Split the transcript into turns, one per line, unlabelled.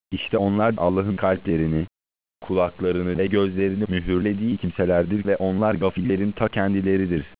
İşte onlar Allah'ın kalplerini, kulaklarını ve gözlerini mühürlediği kimselerdir ve onlar gafillerin ta kendileridir.